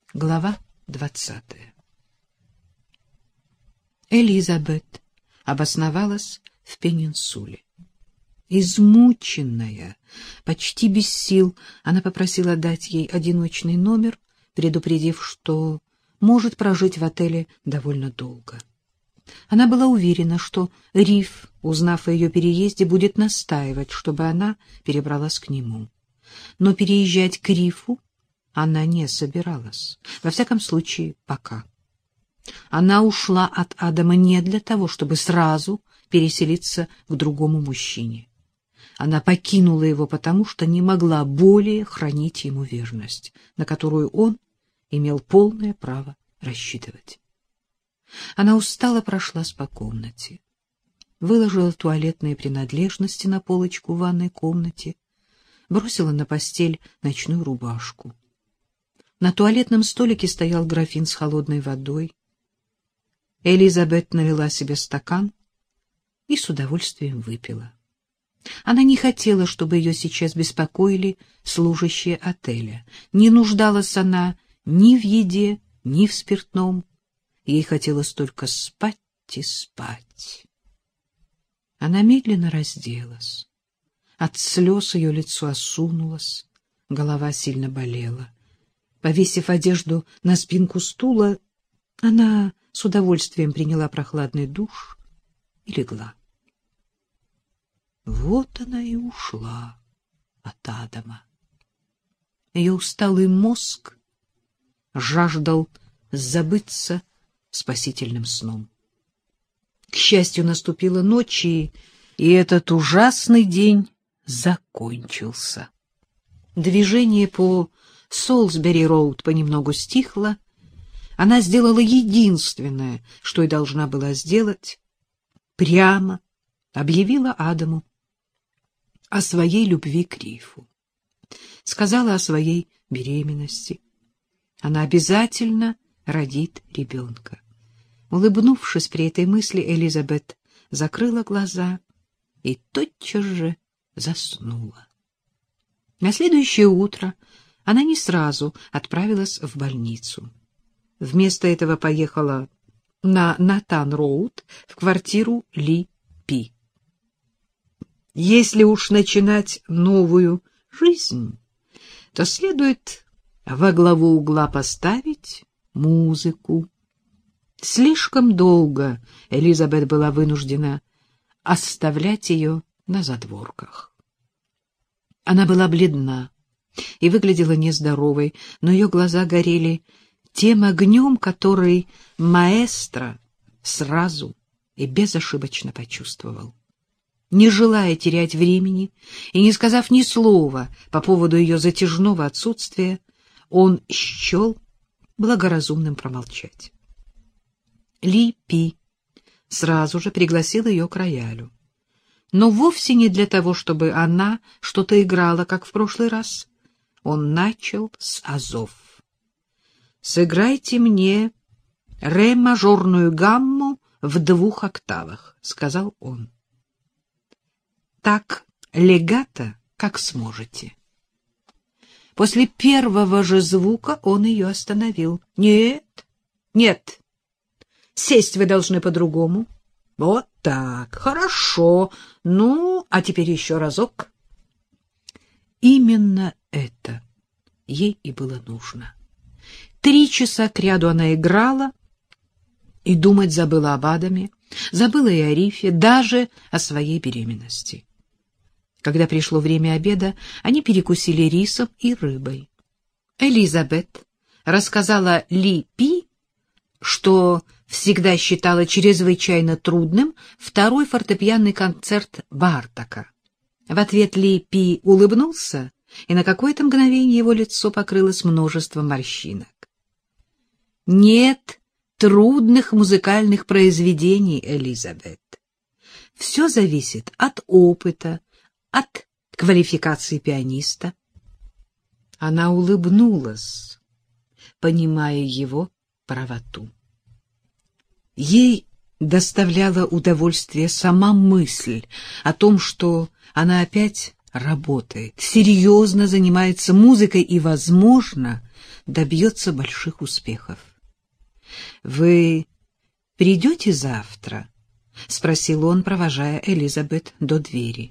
Глава 20. Элизабет обосновалась в Пенинсуле. Измученная, почти без сил, она попросила дать ей одиночный номер, предупредив, что может прожить в отеле довольно долго. Она была уверена, что Риф, узнав о ее переезде, будет настаивать, чтобы она перебралась к нему. Но переезжать к Рифу она не собиралась, во всяком случае, пока. Она ушла от Адама не для того, чтобы сразу переселиться к другому мужчине. Она покинула его потому, что не могла более хранить ему верность, на которую он имел полное право рассчитывать. Она устало прошлась по комнате, выложила туалетные принадлежности на полочку в ванной комнате, бросила на постель ночную рубашку. На туалетном столике стоял графин с холодной водой. Элизабет налила себе стакан и с удовольствием выпила. Она не хотела, чтобы ее сейчас беспокоили служащие отеля. Не нуждалась она ни в еде, ни в спиртном. Ей хотелось только спать и спать. Она медленно разделась. От слез ее лицо осунулось, голова сильно болела. Повесив одежду на спинку стула, она с удовольствием приняла прохладный душ и легла. Вот она и ушла от Адама. Ее усталый мозг жаждал забыться спасительным сном. К счастью, наступила ночь, и этот ужасный день закончился. Движение по Солсбери-роуд понемногу стихло. Она сделала единственное, что и должна была сделать. Прямо объявила Адаму о своей любви к Рифу. Сказала о своей беременности. Она обязательно родит ребенка. Улыбнувшись при этой мысли, Элизабет закрыла глаза и тотчас же заснула. На следующее утро она не сразу отправилась в больницу. Вместо этого поехала на Натан-роуд в квартиру Ли Пи. Если уж начинать новую жизнь, то следует во главу угла поставить музыку. Слишком долго Элизабет была вынуждена оставлять ее на задворках. Она была бледна и выглядела нездоровой, но ее глаза горели тем огнем, который маэстро сразу и безошибочно почувствовал. Не желая терять времени и не сказав ни слова по поводу ее затяжного отсутствия, он счел благоразумным промолчать. Ли Пи сразу же пригласил ее к роялю, но вовсе не для того, чтобы она что-то играла, как в прошлый раз. Он начал с азов. «Сыграйте мне ре-мажорную гамму в 2 октавах», — сказал он. «Так легато, как сможете». После первого же звука он ее остановил. «Нет, нет, сесть вы должны по-другому. Вот так, хорошо. Ну, а теперь еще разок». Именно это ей и было нужно. 3 часа кряду она играла и думать забыла об Адаме, забыла и о Рифе, даже о своей беременности. Когда пришло время обеда, они перекусили рисом и рыбой. Элизабет рассказала Ли Пи, что всегда считала чрезвычайно трудным 2-й фортепианный концерт Бартака. В ответ Ли Пи улыбнулся, и на какое-то мгновение его лицо покрылось множеством морщинок. Нет трудных музыкальных произведений, Элизабет. Все зависит от опыта, от квалификации пианиста. Она улыбнулась, понимая его правоту. Ей доставляла удовольствие сама мысль о том, что она опять работает, серьезно занимается музыкой и, возможно, добьется больших успехов. — Вы придете завтра? — спросил он, провожая Элизабет до двери.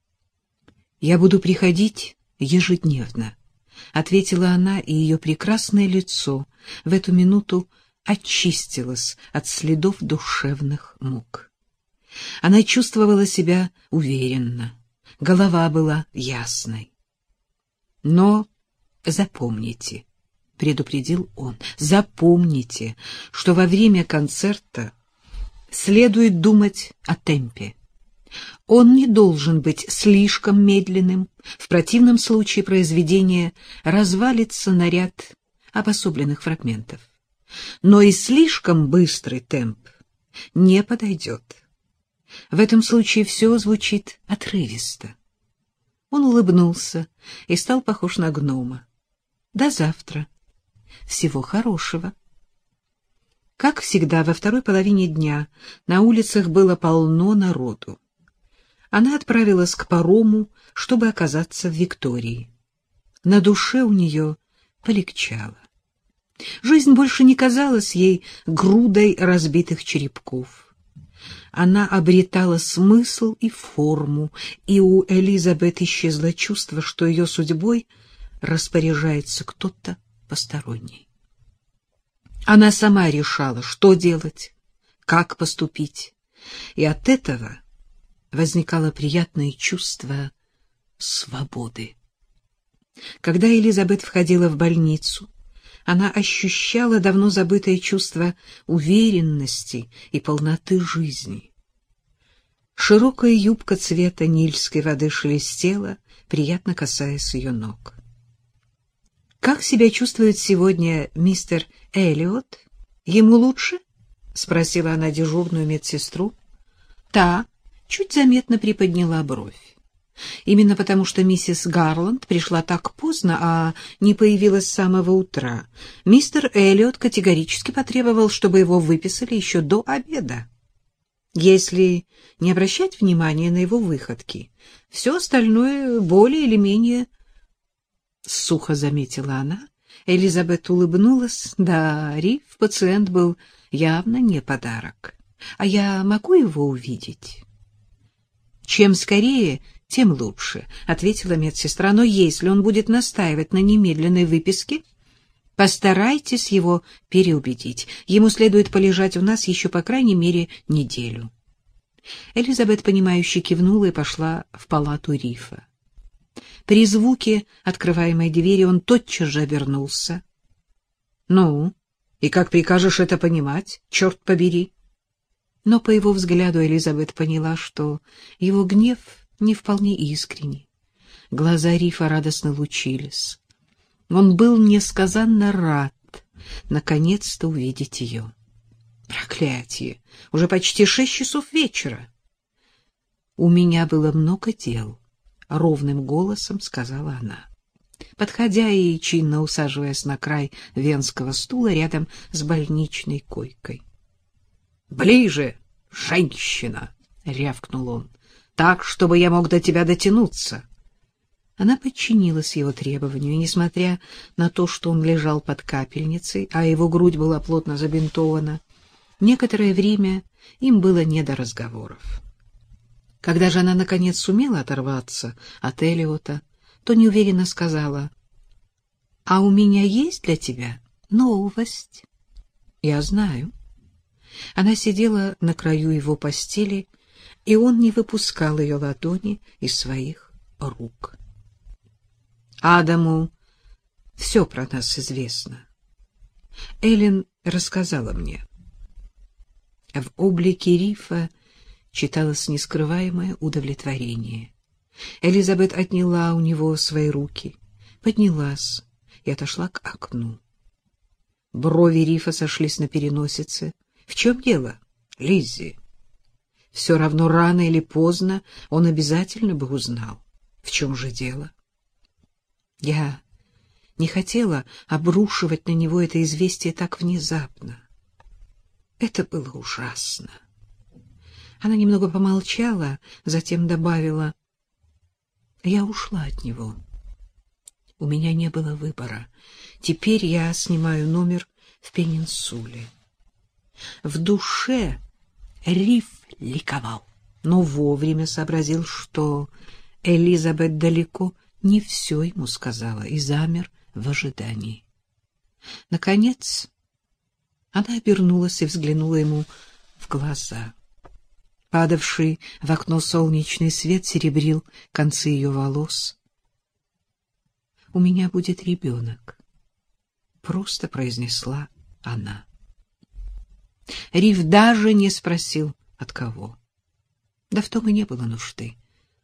— Я буду приходить ежедневно, — ответила она, и ее прекрасное лицо в эту минуту очистилось от следов душевных мук. Она чувствовала себя уверенно, голова была ясной. — Но запомните, — предупредил он, — запомните, что во время концерта следует думать о темпе. Он не должен быть слишком медленным, в противном случае произведение развалится на ряд обособленных фрагментов. Но и слишком быстрый темп не подойдет. В этом случае все звучит отрывисто. Он улыбнулся и стал похож на гнома. До завтра. Всего хорошего. Как всегда, во второй половине дня на улицах было полно народу. Она отправилась к парому, чтобы оказаться в Виктории. На душе у нее полегчало. Жизнь больше не казалась ей грудой разбитых черепков. Она обретала смысл и форму, и у Элизабет исчезло чувство, что ее судьбой распоряжается кто-то посторонний. Она сама решала, что делать, как поступить, и от этого возникало приятное чувство свободы. Когда Элизабет входила в больницу, она ощущала давно забытое чувство уверенности и полноты жизни. Широкая юбка цвета нильской воды шелестела, приятно касаясь ее ног. — Как себя чувствует сегодня мистер Эллиот? Ему лучше? — спросила она дежурную медсестру. Та чуть заметно приподняла бровь. Именно потому, что миссис Гарланд пришла так поздно, а не появилась с самого утра, мистер Эллиот категорически потребовал, чтобы его выписали еще до обеда. Если не обращать внимания на его выходки, все остальное более или менее... Сухо заметила она. Элизабет улыбнулась. Да, Риф, пациент был явно не подарок. А я могу его увидеть? Чем скорее, тем лучше, — ответила медсестра. Но если он будет настаивать на немедленной выписке, постарайтесь его переубедить. Ему следует полежать у нас еще по крайней мере неделю. Элизабет, понимающе кивнула и пошла в палату Рифа. При звуке открываемой двери он тотчас же обернулся. — Ну, и как прикажешь это понимать, черт побери? Но по его взгляду Элизабет поняла, что его гнев не вполне искренний. Глаза Рифа радостно лучились. Он был несказанно рад наконец-то увидеть ее. Проклятие! Уже почти 6 часов вечера. — У меня было много дел, — ровным голосом сказала она, подходя и чинно усаживаясь на край венского стула рядом с больничной койкой. — Ближе, женщина! — рявкнул он. — Так, чтобы я мог до тебя дотянуться. Она подчинилась его требованию, и, несмотря на то, что он лежал под капельницей, а его грудь была плотно забинтована, некоторое время им было не до разговоров. Когда же она, наконец, сумела оторваться от Эллиота, то неуверенно сказала: — А у меня есть для тебя новость. — Я знаю. Она сидела на краю его постели, и он не выпускал ее ладони из своих рук. — Адаму все про нас известно. Эллен рассказала мне. В облике Рифа читалось нескрываемое удовлетворение. Элизабет отняла у него свои руки, поднялась и отошла к окну. Брови Рифа сошлись на переносице. — В чем дело, Лиззи? Все равно рано или поздно он обязательно бы узнал. В чем же дело? Я не хотела обрушивать на него это известие так внезапно. Это было ужасно. Она немного помолчала, затем добавила: Я ушла от него. У меня не было выбора. Теперь я снимаю номер в Пенинсуле. В душе Риф ликовал, но вовремя сообразил, что Элизабет далеко не все ему сказала, и замер в ожидании. Наконец она обернулась и взглянула ему в глаза. Падавший в окно солнечный свет серебрил концы ее волос. «У меня будет ребенок», — просто произнесла она. Риф даже не спросил, от кого. Да в том и не было нужды.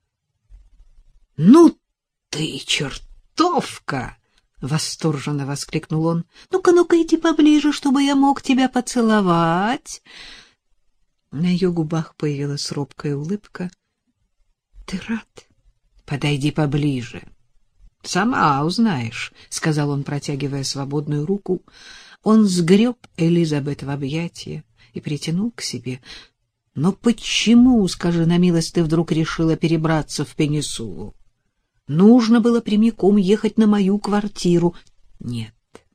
«Ну ты чертовка!» — восторженно воскликнул он. «Ну-ка, ну-ка, иди поближе, чтобы я мог тебя поцеловать». На ее губах появилась робкая улыбка. «Ты рад? Подойди поближе. Сама узнаешь», — сказал он, протягивая свободную руку. Он сгреб Элизабет в объятия и притянул к себе. «Но почему, скажи на милость, ты вдруг решила перебраться в Пенинсулу? Нужно было прямиком ехать на мою квартиру». «Нет»,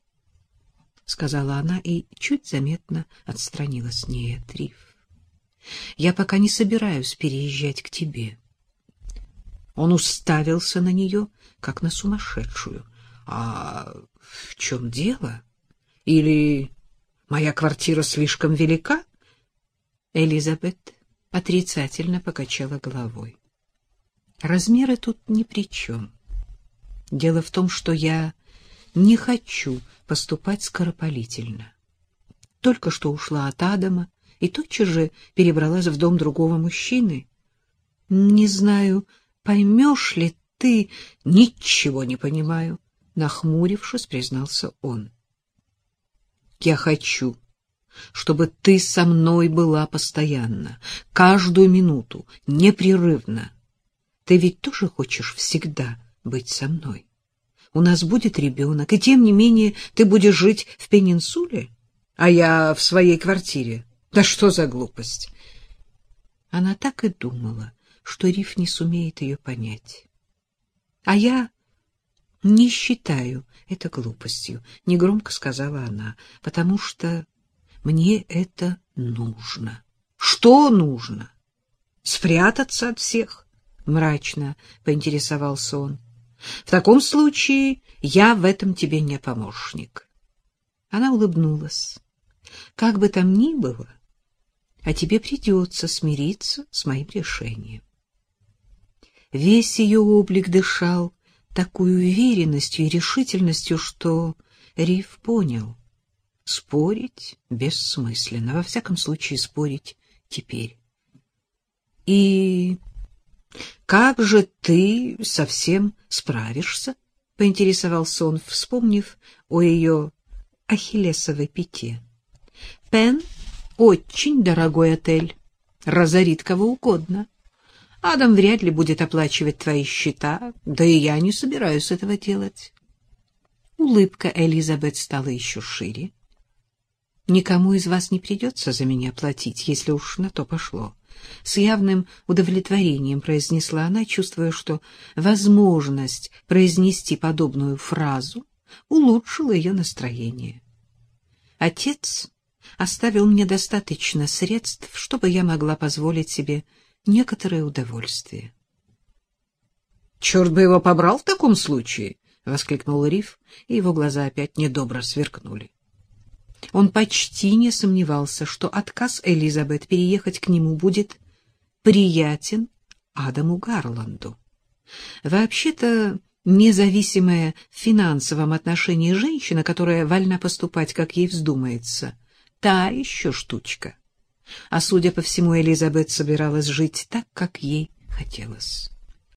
— сказала она и чуть заметно отстранилась. «Нет, Риф, я пока не собираюсь переезжать к тебе». Он уставился на нее, как на сумасшедшую. «А в чем дело? Или моя квартира слишком велика?» Элизабет отрицательно покачала головой. «Размеры тут ни при чем. Дело в том, что я не хочу поступать скоропалительно. Только что ушла от Адама и тотчас же перебралась в дом другого мужчины. Не знаю, поймешь ли ты...» «Ничего не понимаю», — нахмурившись, признался он. «Я хочу, чтобы ты со мной была постоянно, каждую минуту, непрерывно. Ты ведь тоже хочешь всегда быть со мной? У нас будет ребенок, и тем не менее ты будешь жить в Пенинсуле, а я в своей квартире. Да что за глупость?» Она так и думала, что Риф не сумеет ее понять. «А я не считаю это глупостью», — негромко сказала она, — «потому что мне это нужно». «Что нужно? Спрятаться от всех?» — мрачно поинтересовался он. «В таком случае я в этом тебе не помощник». Она улыбнулась. «Как бы там ни было, а тебе придется смириться с моим решением». Весь ее облик дышал такой уверенностью и решительностью, что Риф понял — спорить бессмысленно, во всяком случае спорить теперь. «И как же ты совсем справишься?» — поинтересовался он, вспомнив о ее ахиллесовой пяте. «Пен — очень дорогой отель, разорит кого угодно. Адам вряд ли будет оплачивать твои счета, да и я не собираюсь этого делать». Улыбка Элизабет стала еще шире. «Никому из вас не придется за меня платить, если уж на то пошло», — с явным удовлетворением произнесла она, чувствуя, что возможность произнести подобную фразу улучшила ее настроение. «Отец оставил мне достаточно средств, чтобы я могла позволить себе некоторое удовольствие». «Черт бы его побрал в таком случае!» — воскликнул Риф, и его глаза опять недобро сверкнули. Он почти не сомневался, что отказ Элизабет переехать к нему будет приятен Адаму Гарланду. Вообще-то, независимая в финансовом отношении женщина, которая вольна поступать, как ей вздумается, та еще штучка. А судя по всему, Элизабет собиралась жить так, как ей хотелось.